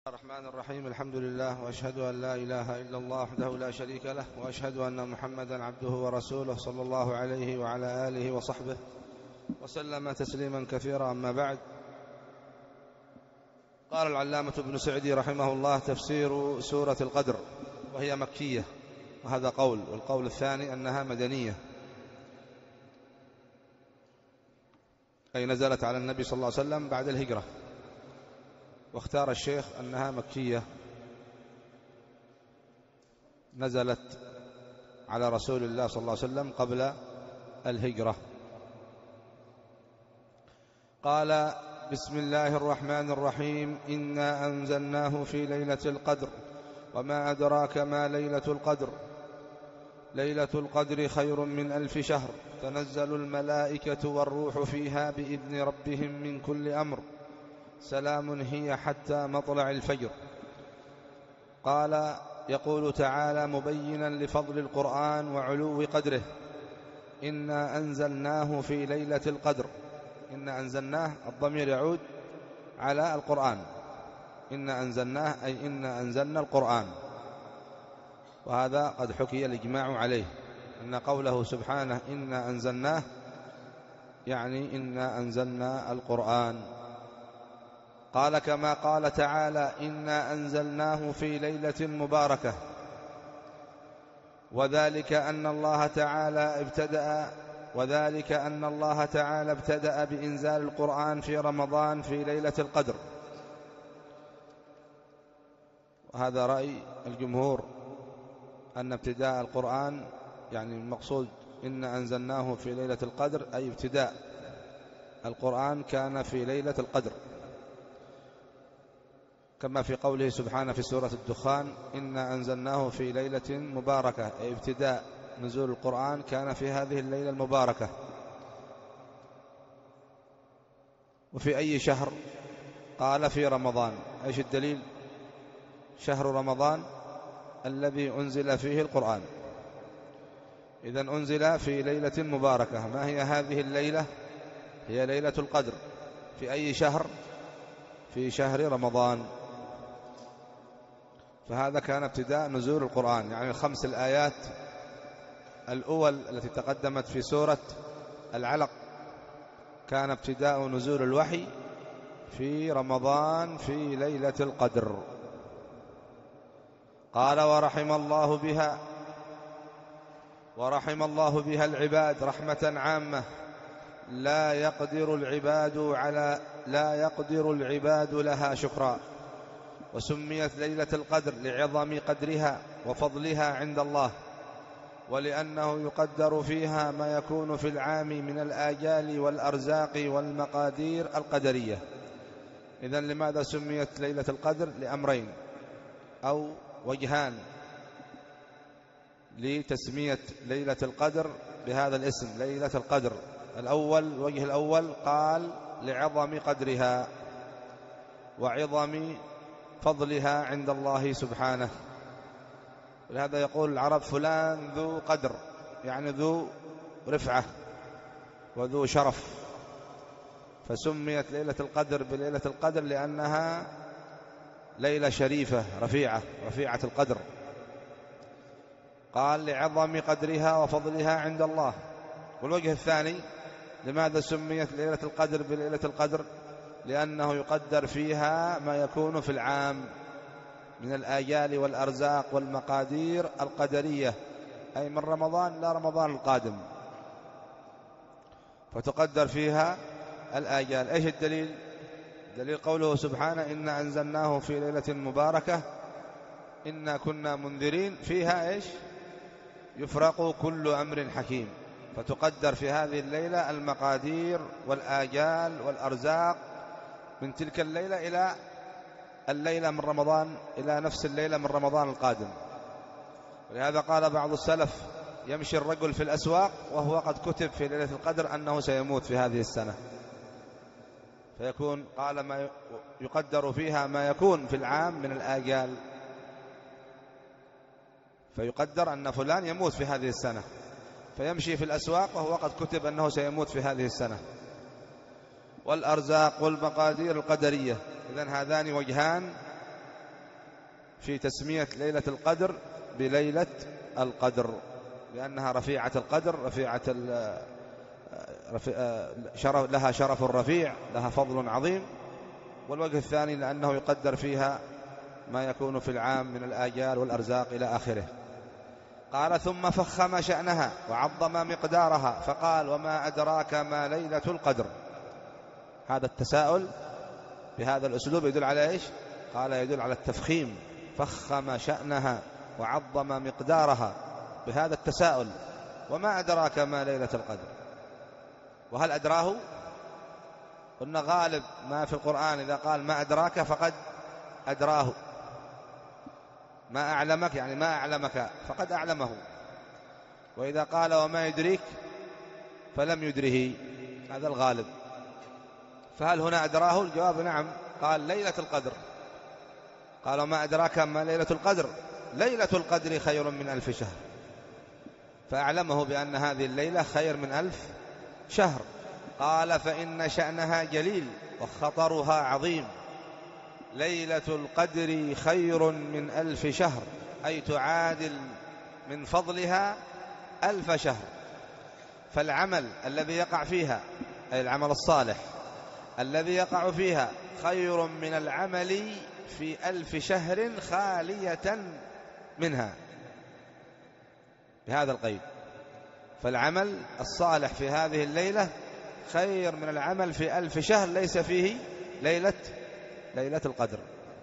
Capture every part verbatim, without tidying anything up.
الرحمن الرحيم. الحمد لله، وأشهد أن لا إله إلا الله وحده لا شريك له، وأشهد أن محمدا عبده ورسوله صلى الله عليه وعلى آله وصحبه وسلم تسليما كثيرا. أما بعد، قال العلامة ابن سعدي رحمه الله: تفسير سورة القدر، وهي مكية، وهذا قول، والقول الثاني أنها مدنية، أي نزلت على النبي صلى الله عليه وسلم بعد الهجرة، واختار الشيخ أنها مكية نزلت على رسول الله صلى الله عليه وسلم قبل الهجرة. قال: بسم الله الرحمن الرحيم. إنا أنزلناه في ليلة القدر، وما أدراك ما ليلة القدر. ليلة القدر خير من ألف شهر، تنزل الملائكة والروح فيها بإذن ربهم من كل أمر، سلام هي حتى مطلع الفجر. قال: يقول تعالى مبينا لفضل القرآن وعلو قدره: إنا أنزلناه في ليلة القدر. إنا أنزلناه، الضمير يعود على القرآن. إنا أنزلناه أي إنا أنزلنا القرآن، وهذا قد حكي الإجماع عليه، أن قوله سبحانه إنا أنزلناه يعني إنا أنزلنا القرآن. قال: كما قال تعالى: إنا أنزلناه في ليلة مباركة. وذلك أن الله تعالى ابتدأ وذلك أن الله تعالى ابتدأ بإنزال القرآن في رمضان في ليلة القدر، وهذا رأي الجمهور، أن ابتداء القرآن يعني المقصود إنا أنزلناه في ليلة القدر، أي ابتداء القرآن كان في ليلة القدر، كما في قوله سبحانه في سورة الدخان: إنا أنزلناه في ليلة مباركة، أي ابتداء نزول القرآن كان في هذه الليلة المباركة. وفي أي شهر؟ قال: في رمضان. إيش الدليل؟ شهر رمضان الذي أنزل فيه القرآن، إذن أنزل في ليلة مباركة. ما هي هذه الليلة؟ هي ليلة القدر. في أي شهر؟ في شهر رمضان. فهذا كان ابتداء نزول القرآن، يعني الخمس الآيات الأول التي تقدمت في سورة العلق كان ابتداء نزول الوحي في رمضان في ليلة القدر. قال: ورحم الله بها ورحم الله بها العباد رحمة عامة لا يقدر العباد على لا يقدر العباد لها شكرا. وسميت ليلة القدر لعظم قدرها وفضلها عند الله، ولأنه يقدر فيها ما يكون في العام من الآجال والأرزاق والمقادير القدرية. إذن لماذا سميت ليلة القدر؟ لأمرين أو وجهان لتسمية ليلة القدر بهذا الاسم، ليلة القدر. الأول، الوجه الأول، قال: لعظم قدرها وعظم فضلها عند الله سبحانه. ولهذا يقول العرب: فلان ذو قدر، يعني ذو رفعة وذو شرف. فسميت ليلة القدر بليلة القدر لأنها ليلة شريفة رفيعة رفيعة القدر. قال: لعظم قدرها وفضلها عند الله. والوجه الثاني، لماذا سميت ليلة القدر بليلة القدر؟ لأنه يقدر فيها ما يكون في العام من الآجال والأرزاق والمقادير القدرية، أي من رمضان إلى رمضان القادم، فتقدر فيها الآجال. إيش الدليل؟ دليل قوله سبحانه: إنا أنزلناه في ليلة مباركة إنا كنا منذرين فيها إيش؟ يفرق كل أمر حكيم. فتقدر في هذه الليلة المقادير والآجال والأرزاق من تلك الليلة إلى الليلة من رمضان، إلى نفس الليلة من رمضان القادم. ولهذا قال بعض السلف: يمشي الرجل في الأسواق وهو قد كتب في ليلة القدر أنه سيموت في هذه السنة. فيكون قال ما يقدر فيها ما يكون في العام من الآجال، فيقدر أن فلان يموت في هذه السنة، فيمشي في الأسواق وهو قد كتب أنه سيموت في هذه السنة. والأرزاق والمقادير القدرية. إذن هذان وجهان في تسمية ليلة القدر بليلة القدر، لأنها رفيعة القدر، رفيعة شرف، لها شرف رفيع، لها فضل عظيم. والوجه الثاني لأنه يقدر فيها ما يكون في العام من الآجال والأرزاق إلى آخره. قال ثم فخم شأنها وعظم مقدارها فقال وما أدراك ما ليلة القدر. هذا التساؤل بهذا الأسلوب يدل على إيش؟ قال يدل على التفخيم، فخم شأنها وعظم مقدارها بهذا التساؤل، وما أدراك ما ليلة القدر. وهل أدراه؟ قلنا غالب ما في القرآن إذا قال ما أدراك فقد أدراه، ما أعلمك يعني ما أعلمك فقد أعلمه، وإذا قال وما يدريك فلم يدره، هذا الغالب. فهل هنا أدراه؟ الجواب نعم، قال ليلة القدر. قال وما أدراك ما ليلة القدر، ليلة القدر خير من ألف شهر، فأعلمه بأن هذه الليلة خير من ألف شهر. قال فإن شأنها جليل وخطرها عظيم، ليلة القدر خير من ألف شهر، أي تعادل من فضلها ألف شهر. فالعمل الذي يقع فيها، أي العمل الصالح الذي يقع فيها، خير من العمل في ألف شهر خالية منها، بهذا القيد. فالعمل الصالح في هذه الليلة خير من العمل في ألف شهر ليس فيه ليلة ليلة القدر.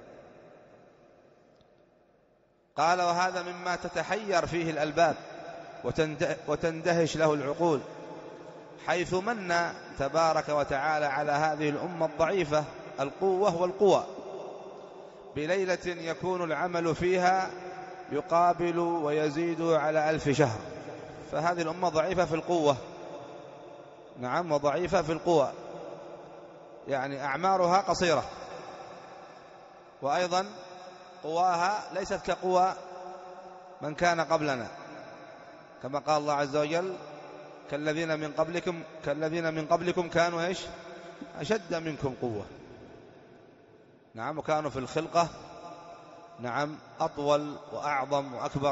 قال وهذا مما تتحير فيه الألباب وتندهش له العقول، حيث من تبارك وتعالى على هذه الأمة الضعيفة القوة والقوى بليلة يكون العمل فيها يقابل ويزيد على ألف شهر. فهذه الأمة ضعيفة في القوة، نعم، وضعيفة في القوى، يعني أعمارها قصيرة، وأيضا قواها ليست كقوى من كان قبلنا، كما قال الله عز وجل كالذين من قبلكم كالذين من قبلكم كانوا إيش؟ أشد منكم قوة. نعم، وكانوا في الخلقة نعم أطول وأعظم وأكبر،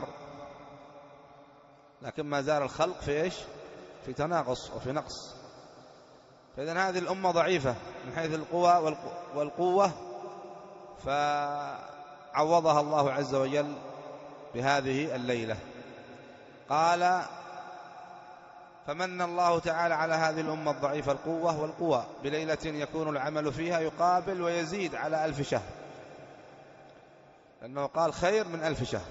لكن ما زال الخلق في إيش؟ في تناقص وفي نقص. فإذن هذه الأمة ضعيفة من حيث القوى والقوة، فعوضها الله عز وجل بهذه الليلة. قال فمن الله تعالى على هذه الأمة الضعيفة القوة والقوى بليلة يكون العمل فيها يقابل ويزيد على ألف شهر، لأنه قال خير من ألف شهر،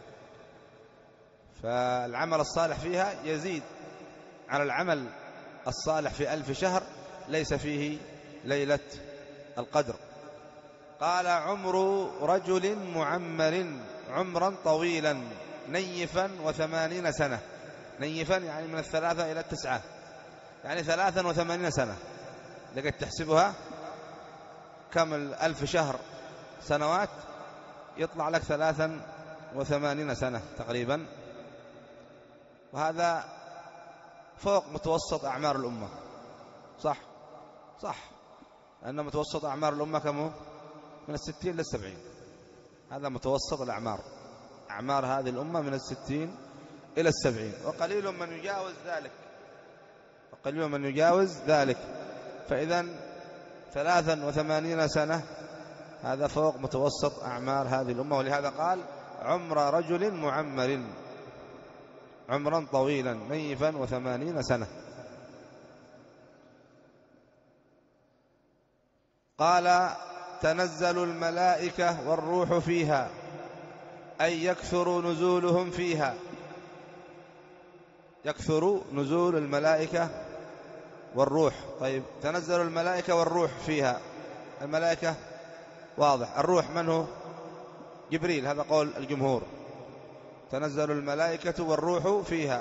فالعمل الصالح فيها يزيد على العمل الصالح في ألف شهر ليس فيه ليلة القدر. قال عمر رجل معمر عمرا طويلا نيفا وثمانين سنة، نيفا يعني من الثلاثة إلى التسعة، يعني ثلاثا وثمانين سنة. لقد تحسبها كم الألف شهر سنوات، يطلع لك ثلاثا وثمانين سنة تقريبا، وهذا فوق متوسط أعمار الأمة. صح صح أن متوسط أعمار الأمة كم؟ من الستين للسبعين، هذا متوسط الأعمار. أعمار هذه الأمة من الستين إلى السبعين، وقليل من يجاوز ذلك، وقليل من يجاوز ذلك. فإذا ثلاثا وثمانين سنة هذا فوق متوسط أعمار هذه الأمة، ولهذا قال عمر رجل معمر عمرا طويلا نيفا وثمانين سنة. قال تنزل الملائكة والروح فيها، أي يكثر نزولهم فيها، يكثر نزول الملائكة والروح. طيب تنزل الملائكة والروح فيها، الملائكة واضح، الروح من هو؟ جبريل، هذا قول الجمهور. تنزل الملائكة والروح فيها،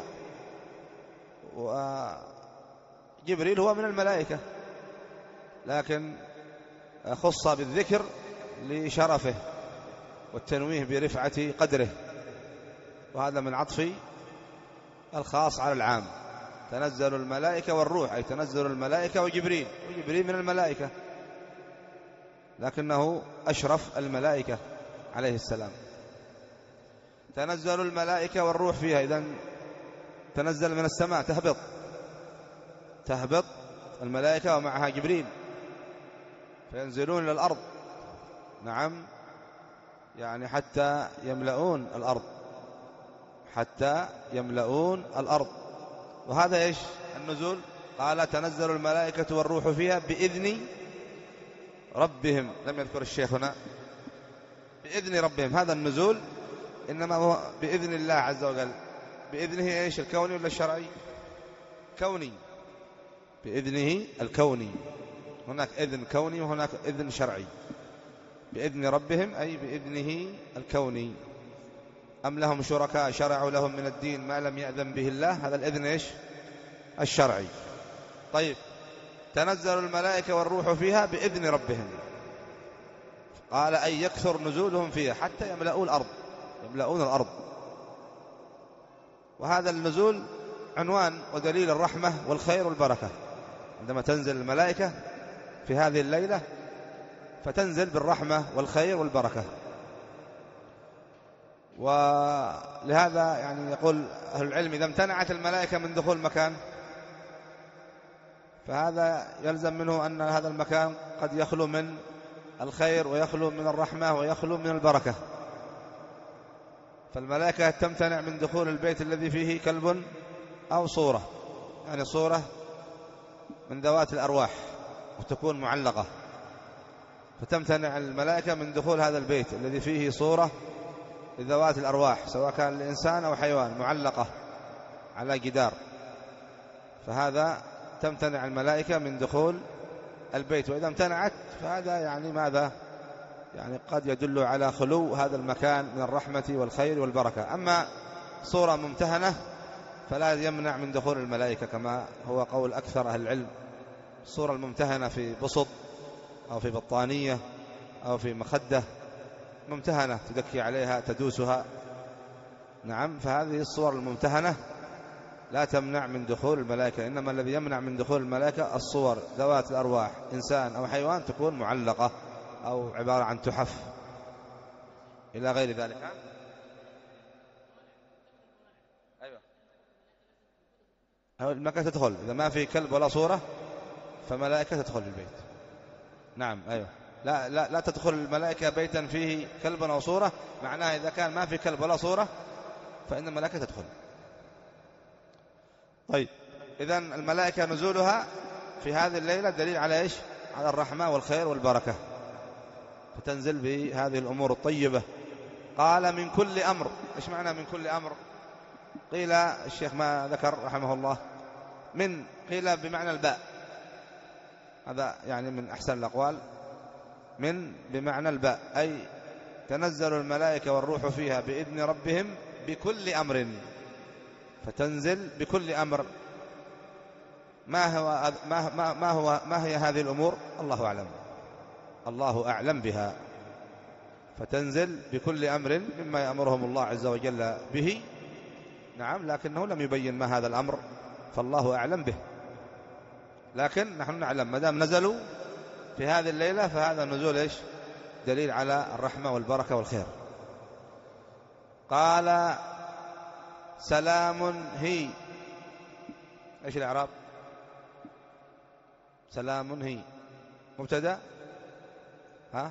وجبريل هو من الملائكة لكن خص بالذكر لشرفه والتنويه برفعة قدره، وهذا من عطف الخاص على العام. تنزل الملائكة والروح أي تنزل الملائكة وجبريل، وجبريل من الملائكة لكنه أشرف الملائكة عليه السلام. تنزل الملائكة والروح فيها، إذن تنزل من السماء، تهبط تهبط الملائكة ومعها جبريل فينزلون إلى الأرض. نعم، يعني حتى يملؤون الأرض، حتى يملؤون الأرض. وهذا إيش النزول؟ قال تنزل الملائكة والروح فيها بإذن ربهم، لم يذكر الشيخ هنا بإذن ربهم. هذا النزول إنما هو بإذن الله عز وجل. بإذنه إيش، الكوني ولا الشرعي؟ كوني، بإذنه الكوني. هناك إذن كوني وهناك إذن شرعي. بإذن ربهم أي بإذنه الكوني. أم لهم شركاء شرعوا لهم من الدين ما لم يأذن به الله، هذا الإذن إيش، الشرعي. طيب، تنزل الملائكة والروح فيها بإذن ربهم، قال أي يكثر نزولهم فيها حتى يملؤون الأرض، يملؤون الأرض. وهذا النزول عنوان ودليل الرحمة والخير والبركة. عندما تنزل الملائكة في هذه الليلة فتنزل بالرحمة والخير والبركة. ولهذا يعني يقول أهل العلم إذا امتنعت الملائكة من دخول مكان فهذا يلزم منه أن هذا المكان قد يخلو من الخير ويخلو من الرحمة ويخلو من البركة. فالملائكة تمتنع من دخول البيت الذي فيه كلب أو صورة، يعني صورة من ذوات الأرواح وتكون معلقة، فتمتنع الملائكة من دخول هذا البيت الذي فيه صورة لذوات الأرواح سواء كان الإنسان أو حيوان معلقة على جدار. فهذا تمتنع الملائكة من دخول البيت. وإذا امتنعت فهذا يعني ماذا؟ يعني قد يدل على خلو هذا المكان من الرحمة والخير والبركة. أما صورة ممتهنة فلا يمنع من دخول الملائكة كما هو قول أكثر أهل العلم. الصورة الممتهنة في بسط أو في بطانية أو في مخدة ممتهنة تدكي عليها تدوسها، نعم، فهذه الصور الممتهنة لا تمنع من دخول الملائكة. إنما الذي يمنع من دخول الملائكة الصور ذوات الأرواح إنسان أو حيوان تكون معلقة أو عبارة عن تحف إلى غير ذلك. أيوة، الملائكة تدخل إذا ما في كلب ولا صورة فملائكة تدخل البيت. نعم، أيوة، لا لا لا تدخل الملائكة بيتا فيه كلب أو صورة، معناها إذا كان ما في كلب ولا صورة فإن الملائكة تدخل. طيب، إذن الملائكة نزولها في هذه الليلة دليل على إيش؟ على الرحمة والخير والبركة، فتنزل بهذه الأمور الطيبة. قال من كل أمر. إيش معنى من كل أمر؟ قيل الشيخ ما ذكر رحمه الله من، قيل بمعنى الباء، هذا يعني من أحسن الأقوال. من بمعنى الباء، أي تنزل الملائكة والروح فيها بإذن ربهم بكل أمر، فتنزل بكل أمر. ما هو ما ما ما هو ما هي هذه الأمور؟ الله أعلم، الله أعلم بها. فتنزل بكل أمر مما يأمرهم الله عز وجل به، نعم، لكنه لم يبين ما هذا الأمر، فالله أعلم به. لكن نحن نعلم ما دام نزلوا في هذه الليلة فهذا النزول إيش؟ دليل على الرحمة والبركة والخير. قال سلام هي. إيش الإعراب؟ سلام هي مبتدأ، ها،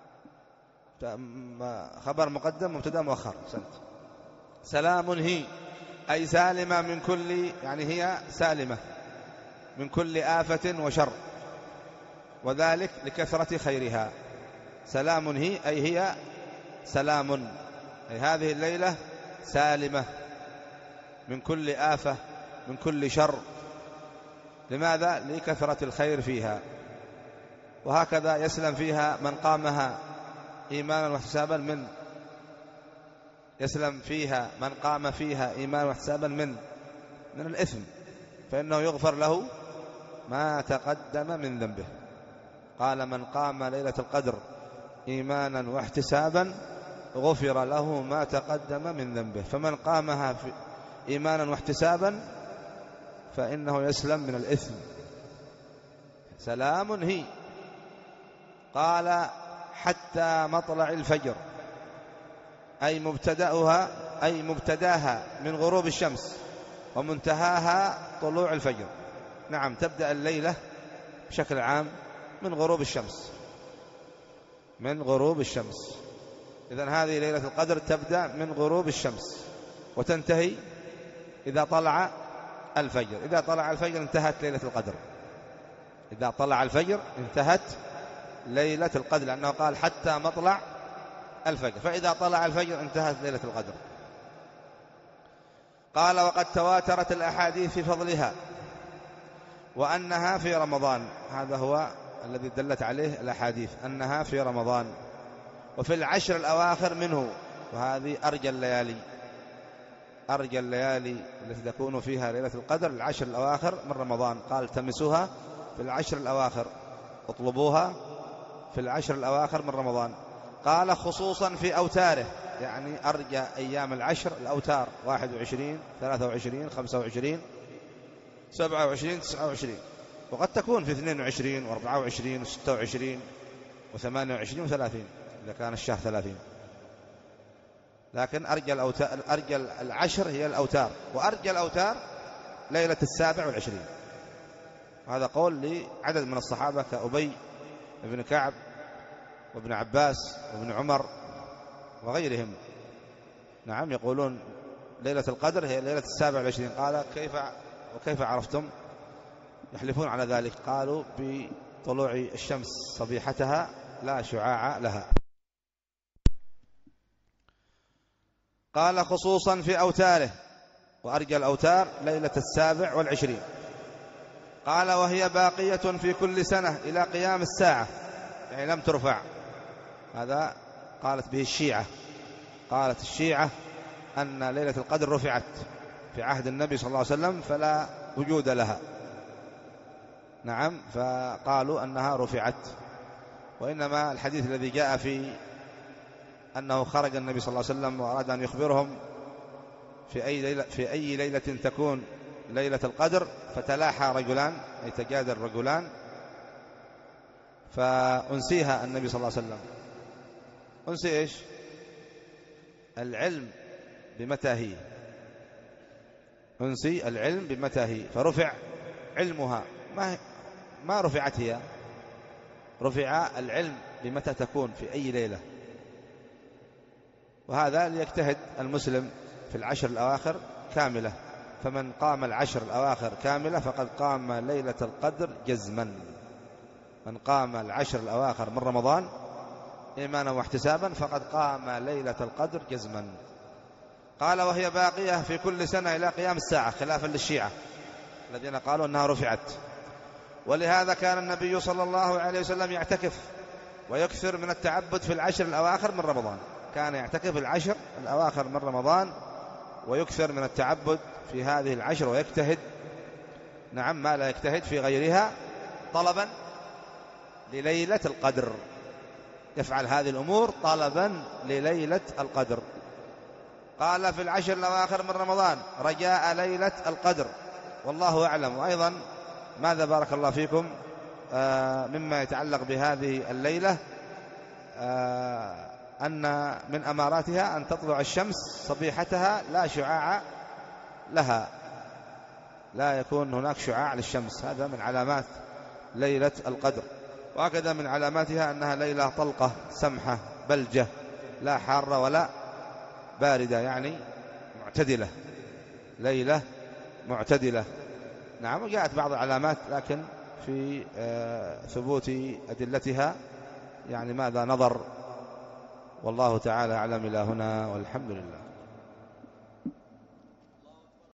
خبر مقدم مبتدأ مؤخر. سنت. سلام هي أي سالمة من كل، يعني هي سالمة من كل آفة وشر، وذلك لكثرة خيرها. سلام هي أي هي سلام، أي هذه الليلة سالمة من كل آفة من كل شر. لماذا؟ لكثرة الخير فيها. وهكذا يسلم فيها من قامها إيمانا واحتسابا من يسلم فيها من قام فيها إيمانا واحتسابا من من الإثم، فإنه يغفر له ما تقدم من ذنبه. قال من قام ليلة القدر إيمانا واحتسابا غفر له ما تقدم من ذنبه. فمن قامها في إيمانا واحتسابا فإنه يسلم من الإثم. سلام هي. قال حتى مطلع الفجر. أي مبتدأها أي مبتداها من غروب الشمس ومنتهاها طلوع الفجر. نعم، تبدأ الليلة بشكل عام من غروب الشمس، من غروب الشمس. إذن هذه ليلة القدر تبدأ من غروب الشمس وتنتهي إذا طلع الفجر. إذا طلع الفجر انتهت ليلة القدر. إذا طلع الفجر انتهت ليلة القدر، لأنه قال حتى مطلع الفجر، فإذا طلع الفجر انتهت ليلة القدر. قال: وقد تواترت الأحاديث في فضلها وأنها في رمضان. هذا هو الذي دلت عليه الأحاديث، أنها في رمضان وفي العشر الأواخر منه. وهذه أرجى الليالي، أرجى الليالي التي تكون فيها ليلة القدر العشر الأواخر من رمضان. قال: تمسوها في العشر الأواخر، اطلبوها في العشر الأواخر من رمضان. قال: خصوصا في أوتاره، يعني أرجى أيام العشر الأوتار، واحد وعشرين، ثلاثة وعشرين، خمسة وعشرين، سبعة وعشرين، تسعة وعشرين، وقد تكون في اثنين وعشرين وأربعة وعشرين وستة وعشرين وثمانية وعشرين وثلاثين إذا كان الشهر ثلاثين. لكن أرجى الأوتار، أرجى العشر هي الأوتار، وأرجى الأوتار ليلة السابع والعشرين. هذا قول لعدد من الصحابة كأبي بن كعب وابن عباس وابن عمر وغيرهم. نعم، يقولون ليلة القدر هي ليلة السابع والعشرين. قال: كيف وكيف عرفتم؟ يحلفون على ذلك. قالوا: بطلوع الشمس صبيحتها لا شعاع لها. قال: خصوصا في أوتاره، وأرجى الأوتار ليلة السابع والعشرين. قال: وهي باقية في كل سنة إلى قيام الساعة، يعني لم ترفع. هذا قالت به الشيعة. قالت الشيعة أن ليلة القدر رفعت في عهد النبي صلى الله عليه وسلم فلا وجود لها. نعم، فقالوا أنها رفعت. وإنما الحديث الذي جاء في أنه خرج النبي صلى الله عليه وسلم وأراد أن يخبرهم في أي ليلة, في أي ليلة تكون ليلة القدر، فتلاحى رجلان، أي تجادل رجلان، فأنسيها النبي صلى الله عليه وسلم. أنسي إيش؟ العلم بمتى هي، أنسي العلم بمتى هي، فرفع علمها. ما ما رفعت هي، رفع العلم بمتى تكون في أي ليلة. وهذا ليجتهد المسلم في العشر الأواخر كاملة. فمن قام العشر الأواخر كاملة فقد قام ليلة القدر جزما. من قام العشر الأواخر من رمضان إيمانا واحتسابا فقد قام ليلة القدر جزما. قال: وهي باقية في كل سنة إلى قيام الساعة، خلافا للشيعة الذين قالوا أنها رفعت. ولهذا كان النبي صلى الله عليه وسلم يعتكف ويكثر من التعبد في العشر الأواخر من رمضان. كان يعتكف العشر الأواخر من رمضان ويكثر من التعبد في هذه العشر، ويجتهد نعم ما لا يجتهد في غيرها طلبا لليلة القدر. يفعل هذه الأمور طلبا لليلة القدر. قال: في العشر الأواخر من رمضان رجاء ليلة القدر، والله أعلم. وأيضا ماذا بارك الله فيكم آه مما يتعلق بهذه الليلة آه أن من أماراتها أن تطلع الشمس صبيحتها لا شعاع لها، لا يكون هناك شعاع للشمس. هذا من علامات ليلة القدر. وهكذا من علاماتها أنها ليلة طلقة سمحة بلجة، لا حارة ولا باردة، يعني معتدلة، ليلة معتدلة. نعم، وجاءت بعض العلامات لكن في ثبوت أدلتها يعني ماذا نظر، والله تعالى أعلم. إلى هنا والحمد لله.